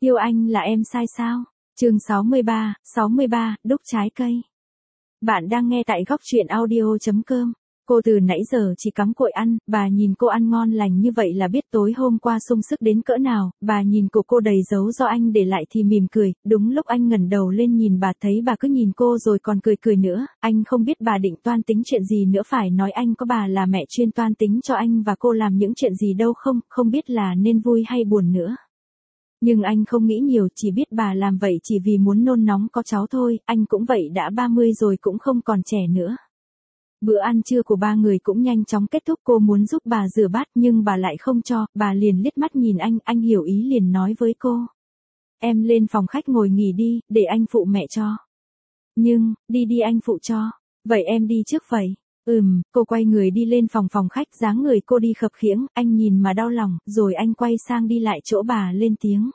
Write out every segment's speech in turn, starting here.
Yêu anh là em sai sao? Chương 63, đúc trái cây. Bạn đang nghe tại góc truyện audio.com. Cô từ nãy giờ chỉ cắm cội ăn, bà nhìn cô ăn ngon lành như vậy là biết tối hôm qua sung sức đến cỡ nào, bà nhìn cô đầy dấu do anh để lại thì mỉm cười, đúng lúc anh ngẩng đầu lên nhìn bà thấy bà cứ nhìn cô rồi còn cười nữa, anh không biết bà định toan tính chuyện gì nữa, phải nói anh có bà là mẹ chuyên toan tính cho anh và cô làm những chuyện gì đâu không biết là nên vui hay buồn nữa. Nhưng anh không nghĩ nhiều, chỉ biết bà làm vậy chỉ vì muốn nôn nóng có cháu thôi, anh cũng vậy đã 30 rồi cũng không còn trẻ nữa. Bữa ăn trưa của ba người cũng nhanh chóng kết thúc, cô muốn giúp bà rửa bát nhưng bà lại không cho, bà liền liếc mắt nhìn anh hiểu ý liền nói với cô. Em lên phòng khách ngồi nghỉ đi, để anh phụ mẹ cho. Nhưng, đi anh phụ cho. Vậy em đi trước vậy. Cô quay người đi lên phòng khách, dáng người cô đi khập khiễng, anh nhìn mà đau lòng, rồi anh quay sang đi lại chỗ bà lên tiếng.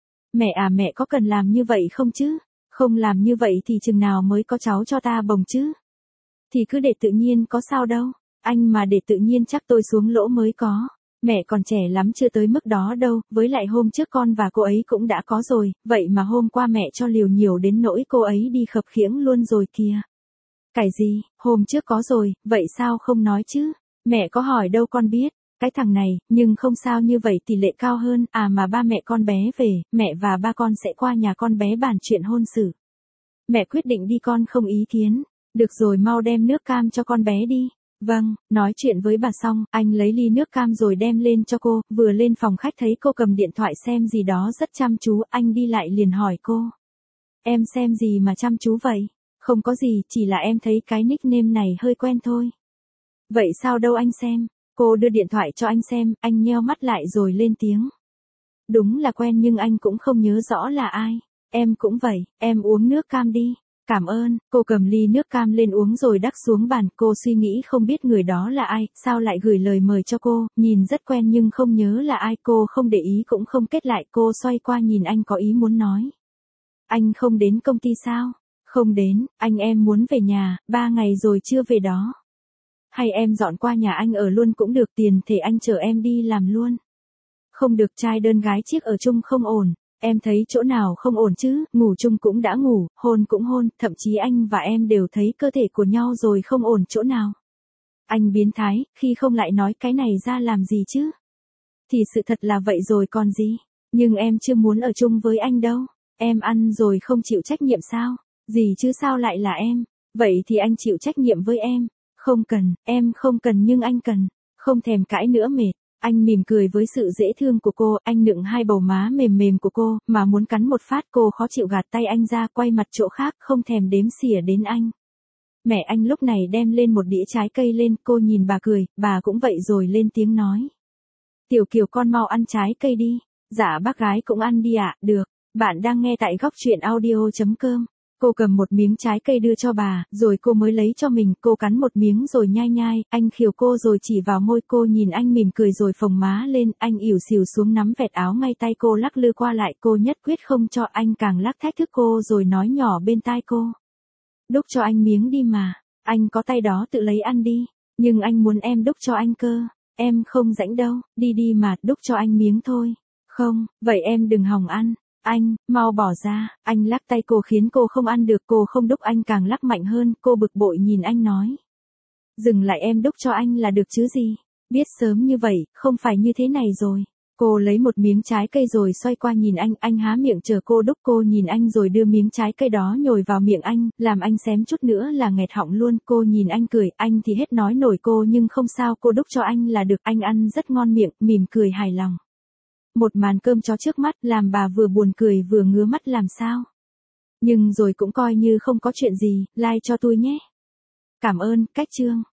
Mẹ à, mẹ có cần làm như vậy không chứ? Không làm như vậy thì chừng nào mới có cháu cho ta bồng chứ? Thì cứ để tự nhiên có sao đâu, anh mà để tự nhiên chắc tôi xuống lỗ mới có. Mẹ còn trẻ lắm chưa tới mức đó đâu, với lại hôm trước con và cô ấy cũng đã có rồi, vậy mà hôm qua mẹ cho liều nhiều đến nỗi cô ấy đi khập khiễng luôn rồi kìa. Cái gì, hôm trước có rồi, vậy sao không nói chứ? Mẹ có hỏi đâu con biết, cái thằng này, nhưng không sao, như vậy tỷ lệ cao hơn, mà ba mẹ con bé về, mẹ và ba con sẽ qua nhà con bé bàn chuyện hôn sự. Mẹ quyết định đi, con không ý kiến. Được rồi, mau đem nước cam cho con bé đi. Vâng, nói chuyện với bà xong, anh lấy ly nước cam rồi đem lên cho cô, vừa lên phòng khách thấy cô cầm điện thoại xem gì đó rất chăm chú, anh đi lại liền hỏi cô. Em xem gì mà chăm chú vậy? Không có gì, chỉ là em thấy cái nickname này hơi quen thôi. Vậy sao đâu anh xem. Cô đưa điện thoại cho anh xem, anh nheo mắt lại rồi lên tiếng. Đúng là quen nhưng anh cũng không nhớ rõ là ai. Em cũng vậy, em uống nước cam đi. Cảm ơn, cô cầm ly nước cam lên uống rồi đắc xuống bàn, cô suy nghĩ không biết người đó là ai, sao lại gửi lời mời cho cô, nhìn rất quen nhưng không nhớ là ai, cô không để ý cũng không kết lại, cô xoay qua nhìn anh có ý muốn nói. Anh không đến công ty sao? Không đến, anh em muốn về nhà, 3 ngày rồi chưa về đó. Hay em dọn qua nhà anh ở luôn cũng được, tiền thể anh chở em đi làm luôn. Không được, trai đơn gái chiếc ở chung không ổn. Em thấy chỗ nào không ổn chứ, ngủ chung cũng đã ngủ, hôn cũng hôn, thậm chí anh và em đều thấy cơ thể của nhau rồi, không ổn chỗ nào. Anh biến thái, khi không lại nói cái này ra làm gì chứ? Thì sự thật là vậy rồi còn gì, nhưng em chưa muốn ở chung với anh đâu. Em ăn rồi không chịu trách nhiệm sao? Gì chứ, sao lại là em? Vậy thì anh chịu trách nhiệm với em. Không cần, em không cần nhưng anh cần. Không thèm cãi nữa, mệt. Anh mỉm cười với sự dễ thương của cô, anh nựng hai bầu má mềm của cô, mà muốn cắn một phát, cô khó chịu gạt tay anh ra, quay mặt chỗ khác, không thèm đếm xỉa đến anh. Mẹ anh lúc này đem lên một đĩa trái cây lên, cô nhìn bà cười, bà cũng vậy rồi lên tiếng nói. Tiểu Kiều con mau ăn trái cây đi. Dạ bác gái cũng ăn đi ạ. Được. Bạn đang nghe tại góc truyện audio.com. Cô cầm một miếng trái cây đưa cho bà, rồi cô mới lấy cho mình, cô cắn một miếng rồi nhai, anh khiều cô rồi chỉ vào môi cô, nhìn anh mỉm cười rồi phồng má lên, anh ỉu xìu xuống nắm vẹt áo ngay, tay cô lắc lư qua lại, cô nhất quyết không cho, anh càng lắc thách thức cô rồi nói nhỏ bên tai cô. Đúc cho anh miếng đi mà, anh có tay đó tự lấy ăn đi, nhưng anh muốn em đúc cho anh cơ, em không rảnh đâu, đi mà, đúc cho anh miếng thôi. Không, vậy em đừng hòng ăn. Anh, mau bỏ ra, anh lắc tay cô khiến cô không ăn được, cô không đúc anh càng lắc mạnh hơn, cô bực bội nhìn anh nói. Dừng lại, em đúc cho anh là được chứ gì, biết sớm như vậy, không phải như thế này rồi. Cô lấy một miếng trái cây rồi xoay qua nhìn anh há miệng chờ cô đúc, cô nhìn anh rồi đưa miếng trái cây đó nhồi vào miệng anh, làm anh xém chút nữa là nghẹt họng luôn, cô nhìn anh cười, anh thì hết nói nổi cô nhưng không sao, cô đúc cho anh là được, anh ăn rất ngon miệng, mỉm cười hài lòng. Một màn cơm chó trước mắt làm bà vừa buồn cười vừa ngứa mắt làm sao. Nhưng rồi cũng coi như không có chuyện gì, like cho tôi nhé. Cảm ơn, cách chương.